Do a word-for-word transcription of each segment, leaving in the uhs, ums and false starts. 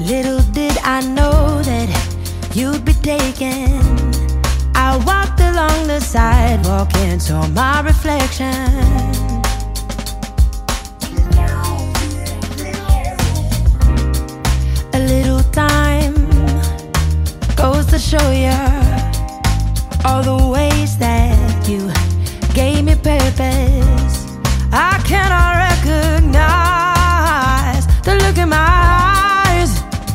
Little did I know that you'd be taken. I walked along the sidewalk and saw my reflection. A little time goes to show you all the ways that you gave me purpose. I cannot recognize the look in my eyes.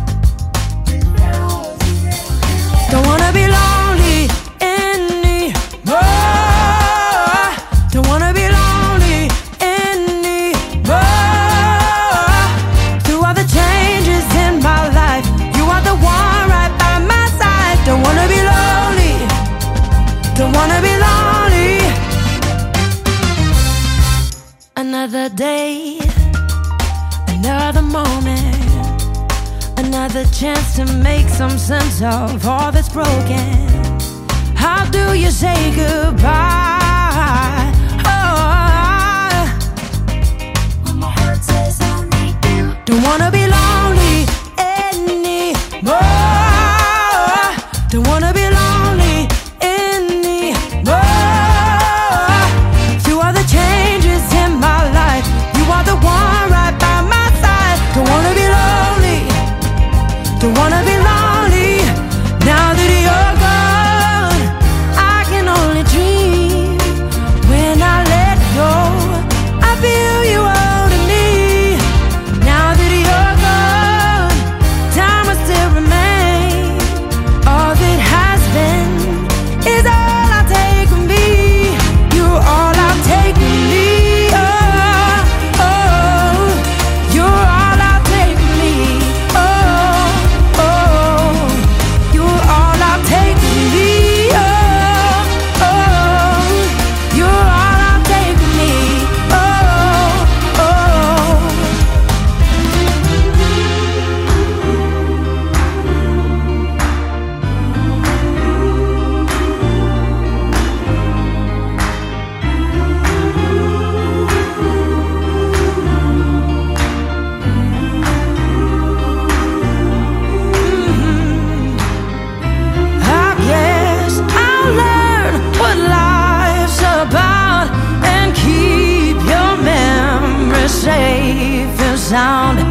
Don't wanna be lonely anymore. Don't wanna be lonely anymore. Through all the changes in my life, you are the one right by my side. Don't wanna be lonely. Don't wanna be lonely. Another day, another moment, another chance to make some sense of all that's broken. How do you say goodbye? Oh, when my heart says I need you. Don't wanna be lonely anymore. Don't wanna be lonely anymore. Through all the changes in my life, you are the one right by my side. Don't wanna be lonely. Don't wanna be lonely. Now that you're gone, I can only dream. When I let go, I feel you holding me. Now that you're gone, time will still remain. All that has been is all I take with me. You're all I take with me. Oh, oh, you're all I take with me. Oh, oh, you're all I take with me. Oh, oh, you're all I take with me. Oh, oh. I guess I'll learn what life's about and keep your memory safe and sound.